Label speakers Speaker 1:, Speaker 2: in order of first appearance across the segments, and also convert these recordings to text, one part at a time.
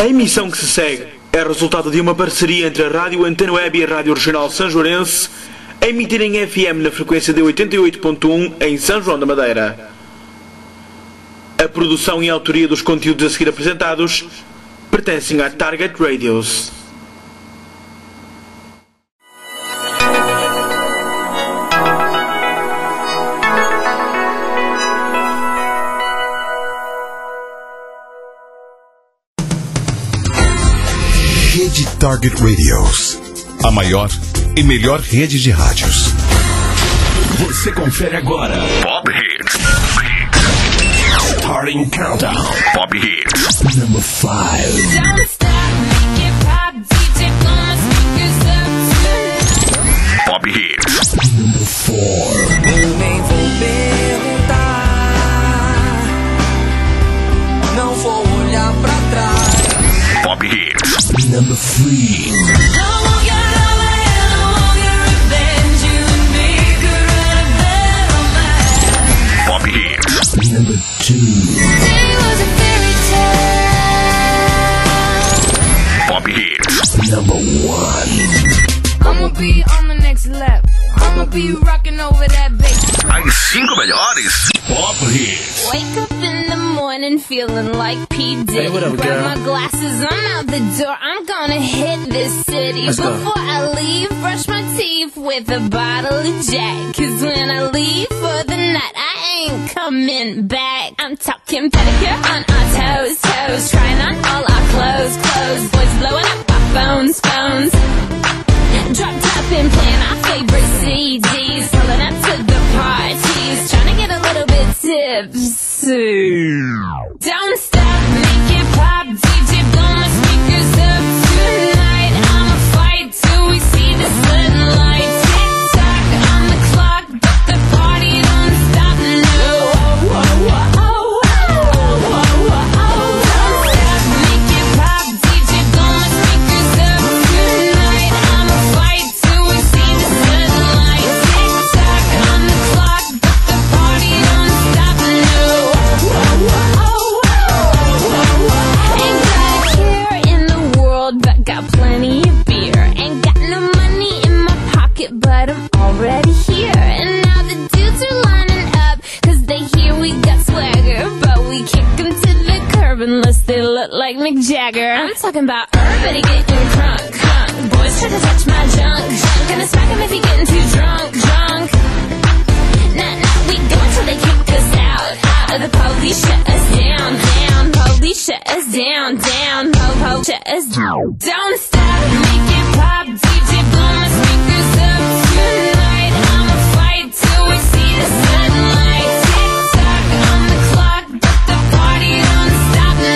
Speaker 1: A emissão que se segue é resultado de uma parceria entre a Rádio Antena Web e a Rádio Regional Sanjoarense, a emitir em FM na frequência de 88.1 em São João da Madeira. A produção e a autoria dos conteúdos a seguir apresentados pertencem à Target Radios.
Speaker 2: Rede Target Radios, a maior e melhor rede de rádios.
Speaker 3: Você confere agora Pop Hits. Starting Countdown. Pop Hits. Number 5. Pop Hits. Number 4.
Speaker 4: Eu nem vou perguntar, não vou olhar pra trás.
Speaker 3: Pop Hits. Number 3. Pop Hits. Number 2. Pop Hits. Number 1.
Speaker 5: I'ma be on the next lap. I'ma be rocking over that bass.
Speaker 3: As 5 melhores Pop Hits.
Speaker 5: Wake up in the morning feeling like P. Diddy.
Speaker 6: Hey, what up,
Speaker 5: Grab
Speaker 6: girl?
Speaker 5: my glasses, I'm out the door. I'm gonna hit this city.
Speaker 6: Let's go.
Speaker 5: Before I leave, brush my teeth with a bottle of Jack. 'Cause when I leave for the night, I ain't coming back. I'm talking pedicure on our toes, toes. Trying on all our clothes, clothes. Boys blowing up our phones, phones. Drop top and playing our favorite CDs. Pulling up to the parties, trying to get a little bit tipsy. Don't stop, make it pop, DJ blow my speakers up tonight. I'ma fight till we see the sunlight. Tick tock on the clock, but the party don't stop, no. Don't stop, make it pop, DJ blow my speakers up tonight. I'ma fight till we see the sunlight. Tick tock on the clock, but the party don't stop, no. Ain't got a care in the world, but got plenty of beer. Ain't got no money in my pocket, but I'm already here. And now the dudes are lining up, 'cause they hear we got swagger. But we kick them to the curb unless they look like Mick Jagger. I'm talking about everybody getting crunk, crunk. Boys try to touch my junk, junk. Gonna smack him if he getting too drunk, drunk. Nah, nah, we go until they kick us out, out. The police shut us down, down. Police shut us down, down. Po-po shut us down. Don't stop, make it pop, DJ blow my speakers up tonight. I'ma fight till we see the sunlight. Tick tock on the clock, but the party don't stop, no.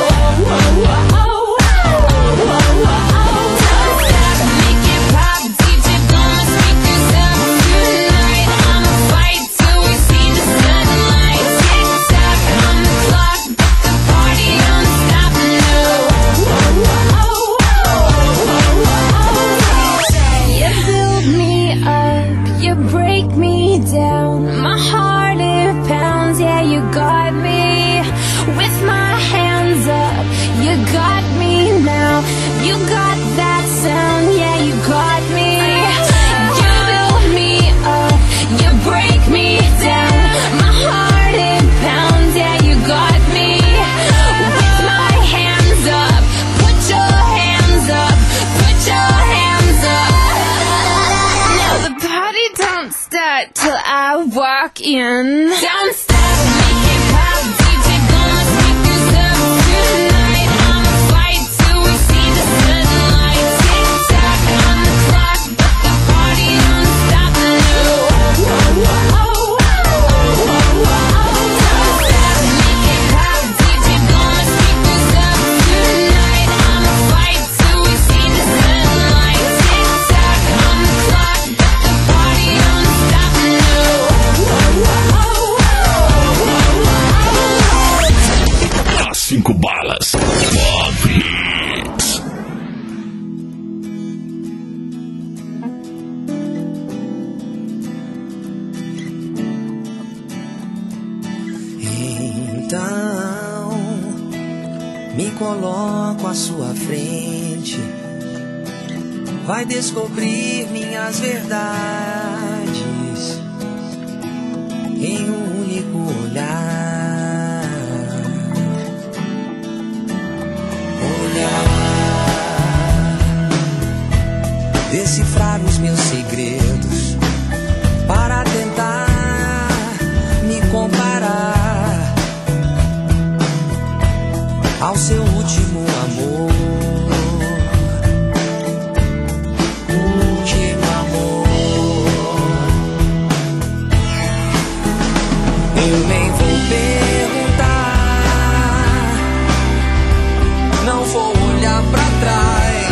Speaker 5: Don't stop, make it pop, DJ blow my speakers up tonight. I'ma fight till we see the sunlight. Tick tock on the clock, but the party don't stop, no. You build me up, you break me down. My heart it pounds, yeah, you got me. With my hands up, you got me now. You got that sound, yeah, you got me. You build me up, you break me down. My heart it pounds, yeah, you got me. With my hands up, put your hands up, put your hands up. Now the party don't start till I walk in. Don't stop, make it pop, DJ blow my speakers up tonight. I'ma fight till we see the sunlight. Tick tock on the clock, but the party don't stop, no. Don't stop, make it pop, DJ blow my speakers up tonight. I'ma fight till we see the sunlight. Tick tock on the clock, but the party don't stop, no.
Speaker 3: As 5 balas Pop Hits.
Speaker 4: Então me coloco à sua frente. Vai descobrir minhas verdades em um único olhar. Decifrar os meus segredos para tentar me comparar ao seu último amor. Último amor. Eu nem vou perguntar, não vou olhar pra trás.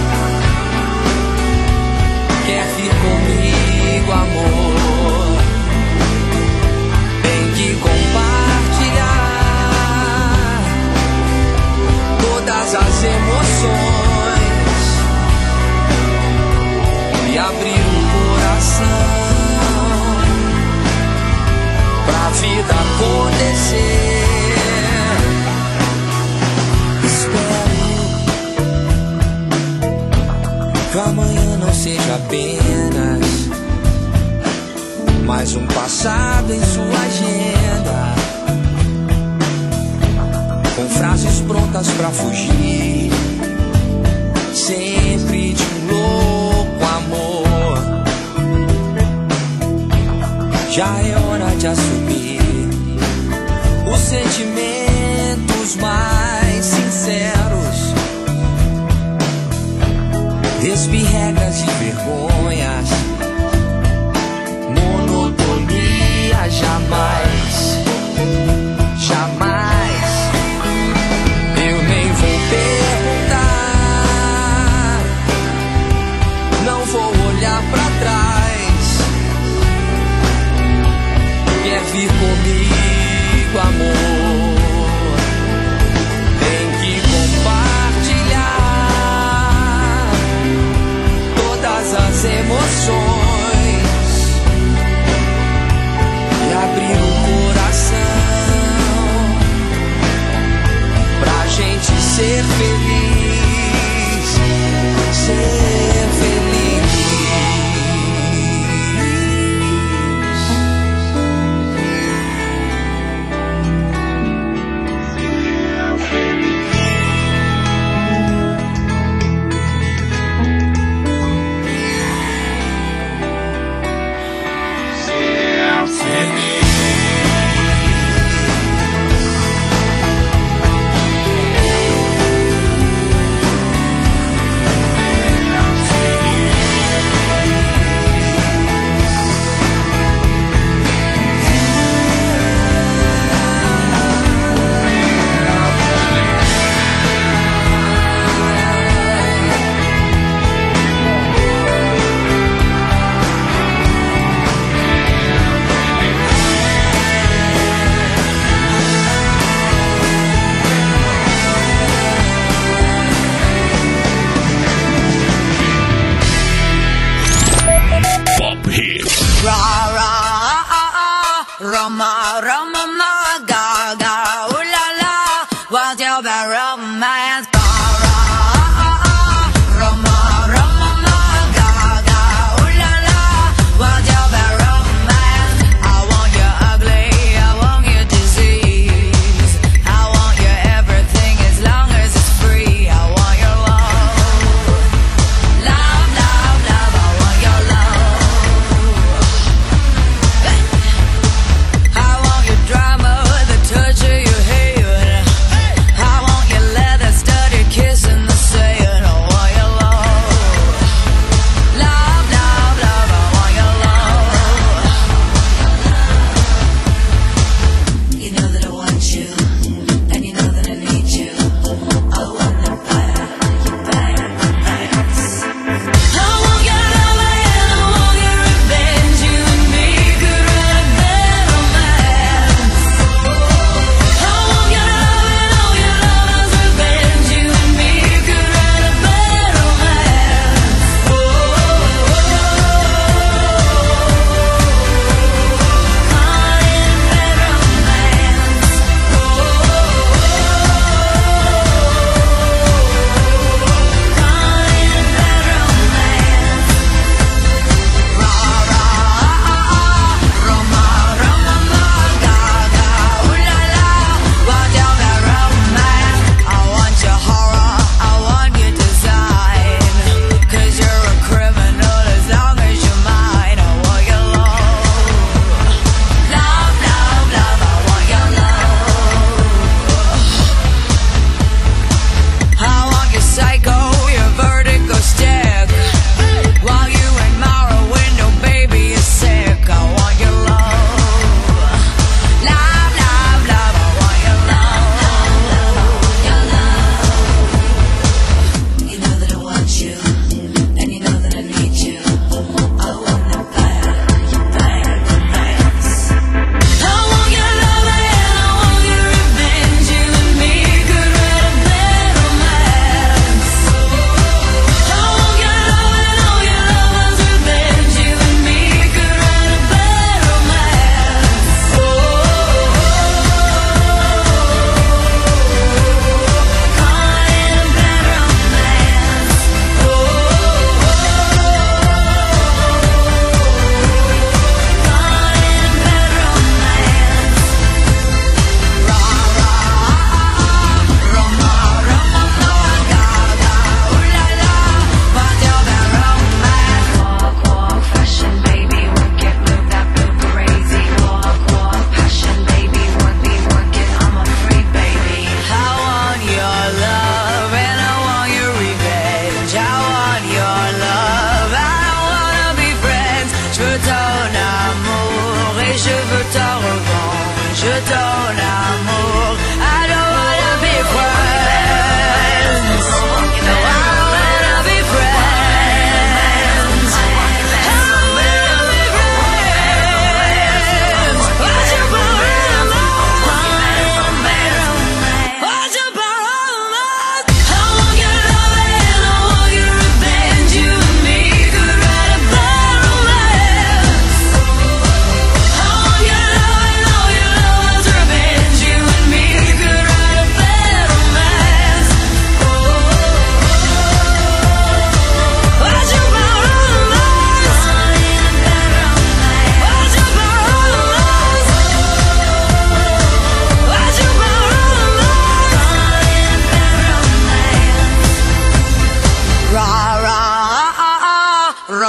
Speaker 4: Quer vir comigo, amor? Tem que compartilhar todas as emoções e abrir o coração pra vida acontecer. Espero que amanhã não seja apenas mais um passado em sua agenda, com frases prontas pra fugir sempre de um louco amor. Já é hora de assumir os sentimentos mais sinceros. Despir regras e vergonhas, monotonia jamais, jamais. Eu nem vou perguntar, não vou olhar pra trás. Quer vir comigo, amor? Tem que compartilhar todas as emoções e abrir o coração pra gente ser feliz, ser feliz.
Speaker 5: Drama, the touch of your hair. I want your leather studded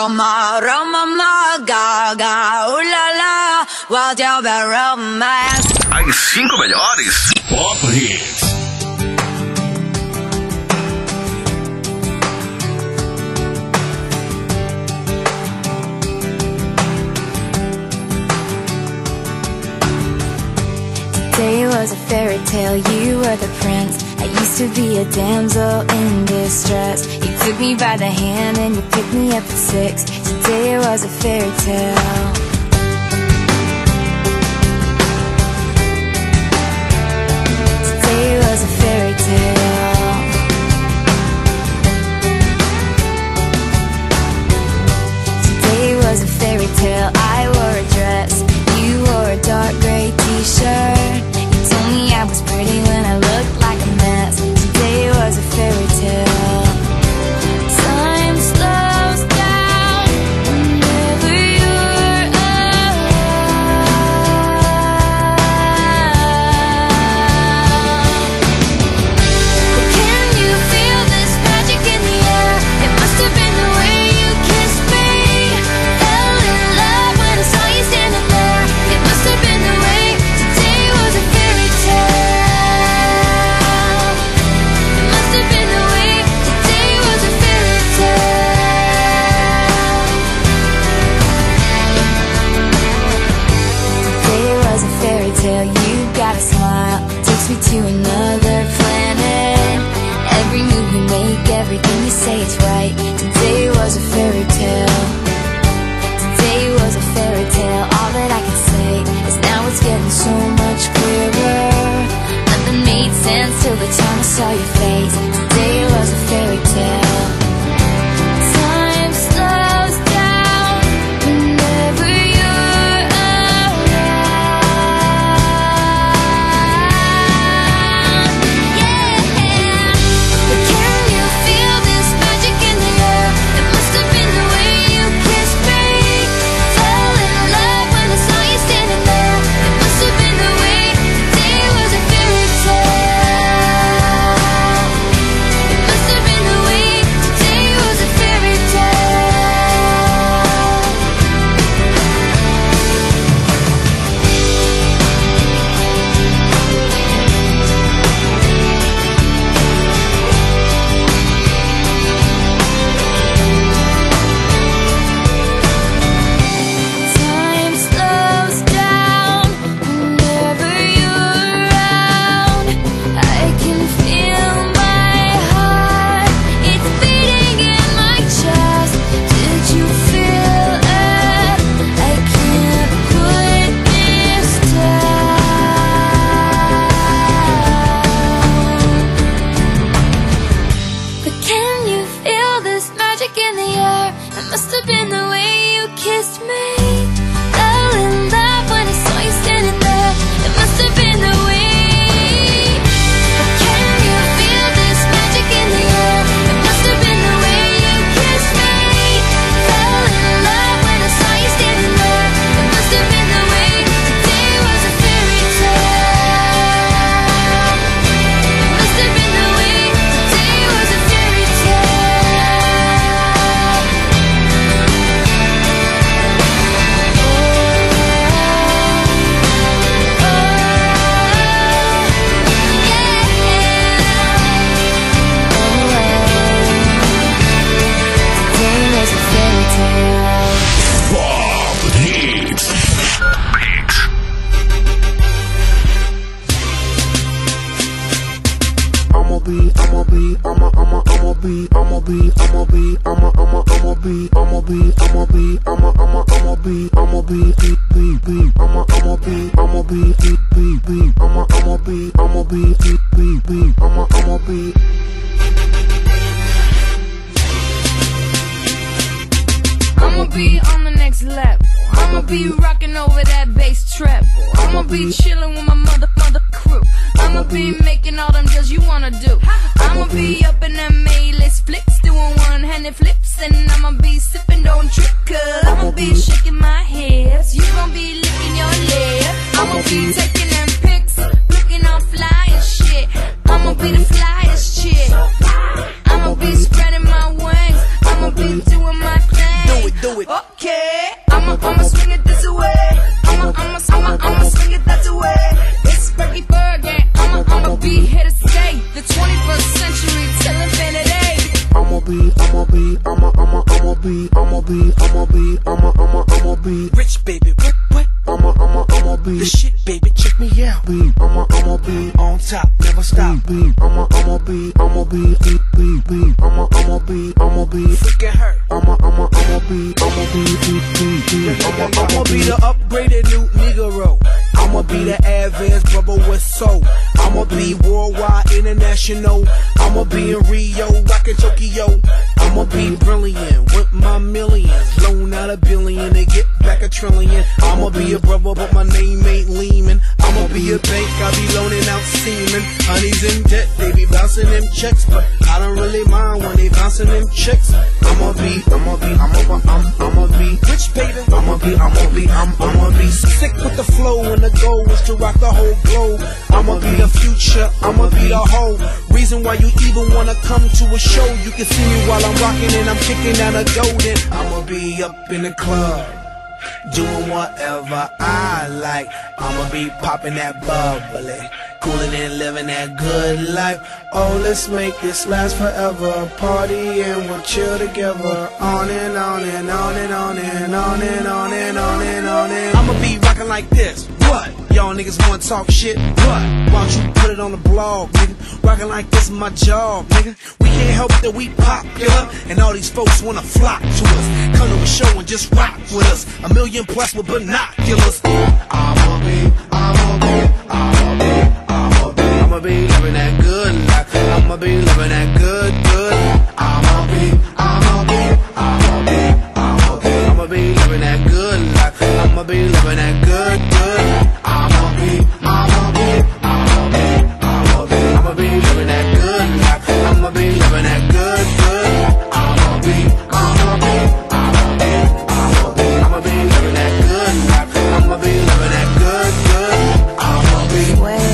Speaker 6: Roma, Roma, ma, gaga, ulala, while you're the romance.
Speaker 3: As 5 melhores Pop Hits.
Speaker 5: Today was a fairy tale, you were the prince. I used to be a damsel in distress. You took me by the hand and you picked me up at 6. Today was a fairy tale. Today was a fairy tale. Today was a fairy tale. I wore a dress, you wore a dark gray t-shirt. You told me I was pretty when I looked like a mess. Today was a fairy tale. Time slows down whenever you're around. But can you feel this magic in the air? It must have been the way you kissed me. Fell in love when I saw you standing there. It must have been the way. Today was a fairy tale. It must have been the way. Today was a fairy tale. Today was a fairy tale. You got a smile, takes me to another planet. Every move you make, everything you say is right. Today was a fairy tale. Today was a fairy tale. All that I can say is now it's getting so much clearer. Nothing made sense till the time I saw your face. Today was a fairy tale. Time slows down whenever you're around. Yeah. But can you feel this magic in the air? It must have been the way you kissed me. Fell in love when I saw you standing there. It must have been the way. Today was a fairy tale. It must have been the way. Today was a fairy tale. Time slows down whenever you're around. I can feel my heart, it's beating in my chest. Did you feel it? I can't put this down. But can you feel this magic in the air? It must have been the way you kissed me. Fell in love when I saw you standing there. It must have been the way. But can you feel this magic in the air? It must have been the way you kissed me. Fell in love when I saw you standing there. It must have been the way. Today was a fairy tale. It must have been the way. Today was a fairy tale.
Speaker 3: Pop Hits.
Speaker 7: I'ma be on the next level. I'ma be rocking over that bass treble. I'ma be chilling with my mother crew. I'ma be making all them deals you wanna do. I'ma be up in them A-list flicks, doing one-handed flips, and I'ma be sipping, don't trip, 'cause I'ma be shaking my hips. You gon' be licking your lip. I'ma be taking them pics, looking all fly as shit. I'ma be the flyest chick. I'ma be spreading my wings. I'ma be doing my thing.
Speaker 8: be rich, baby. What? I'ma be the shit, baby. Check me out. I'ma be on top, never stop. I'ma be freaking hurt. I'ma be the upgraded new Negro. I'ma be the advanced brother with soul. I'ma be worldwide, international. I'ma be in Rio, rockin' Tokyo. I'ma be brilliant with my millions. Loan out $1 billion and get back $1 trillion. I'ma be a brother, but my name ain't Lehman. I'ma be a bank, I be loaning out semen. Honey's in debt, they be bouncing them checks, but I don't really mind when they bouncing them checks. I'ma be rich, baby. I'ma be sick with the flow, and the goal is to rock the whole globe. I'ma be the future, I'ma be the whole reason why you even wanna come to a show. You can see me while I'm rocking and I'm kicking out a golden. I'ma be up in the club, doing whatever I like. I'ma be popping that bubbly, cooling and living that good life. Oh, let's make this last forever. Party and we'll chill together. On and on and on and on and on and on and on and on and I'ma be rocking like this. What? Y'all niggas wanna talk shit? What? Why don't you put it on the blog, nigga? Rocking like this is my job, nigga. We can't help that we popular, and all these folks wanna flock to us. Come to a show and just rock with us. 1 million plus with binoculars. I'ma be living that good life. I'ma be living that good. I'ma be living that good life. I'ma be living that good. I'ma be living that good life. I'ma be living that good. I'ma be living that good life. I'ma be living that good. I'ma be.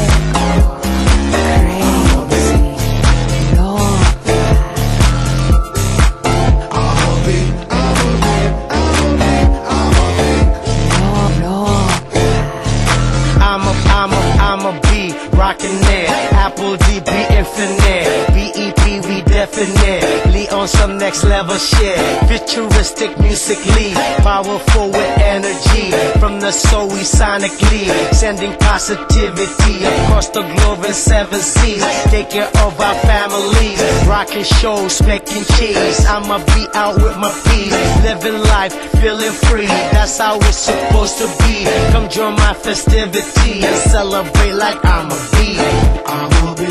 Speaker 8: Rockin' there, Apple DB Infinite, BEP we definitely on some next level shit. Futuristic musically, powerful with energy. From the soul we sonically sending positivity across the globe in 7 seas. Take care of our families, rocking shows, making cheese. I'ma be out with my peeps, living life, feeling free. That's how it's supposed to be. Come join my festivity and celebrate like I'm a bee. I'ma be.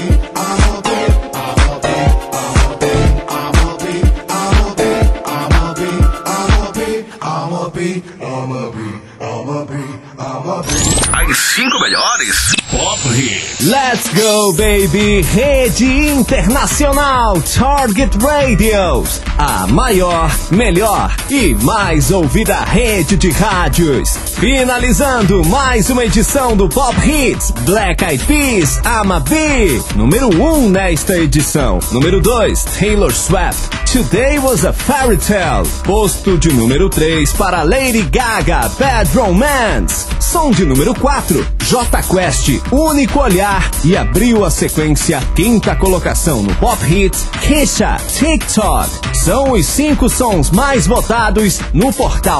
Speaker 3: As 5 melhores Pop Hits.
Speaker 9: Let's go, baby! Rede Internacional Target Radios, a maior, melhor e mais ouvida rede de rádios. Finalizando mais uma edição do Pop Hits, Black Eyed Peas, I'ma Be. Número 1 nesta edição. Número 2, Taylor Swift, Today Was a Fairy Tale. Posto de número 3 para Lady Gaga, Bad Romance. Som de número 4, Jota Quest, Único Olhar. E abriu a sequência, 5ª colocação no Pop Hits, Kesha, TikTok. São os 5 sons mais votados no portal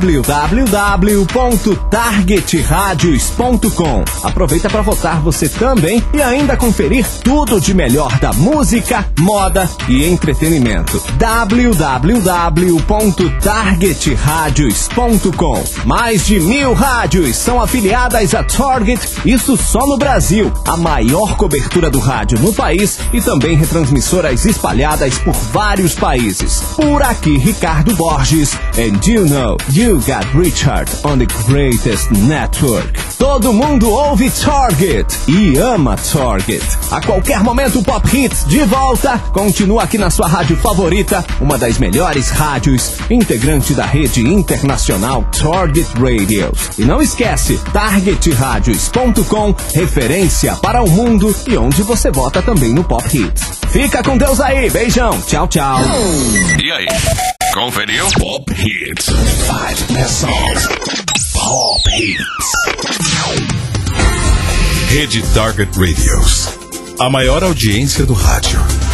Speaker 9: www.targetradios.com. Aproveita para votar você também e ainda conferir tudo de melhor da música, moda e entretenimento. www.targetradios.com. Mais de 1000 rádios são afiliadas a Target, isso só no Brasil. A maior cobertura do rádio no país e também retransmissoras espalhadas por vários países. Por aqui, Ricardo Borges, and you know, you got Richard on the greatest network. Todo mundo ouve Target e ama Target. A qualquer momento o Pop Hits de volta, continua aqui na sua rádio favorita, uma das melhores rádios, integrante da rede internacional Target Radios. E não esquece, targetradios.com, referência para o mundo e onde você vota também no Pop Hits. Fica com Deus aí, beijão, tchau, tchau.
Speaker 3: E aí, conferiu? Pop Hits 5 Best Songs. Pop Hits.
Speaker 2: Rede Target Radios, a maior audiência do rádio.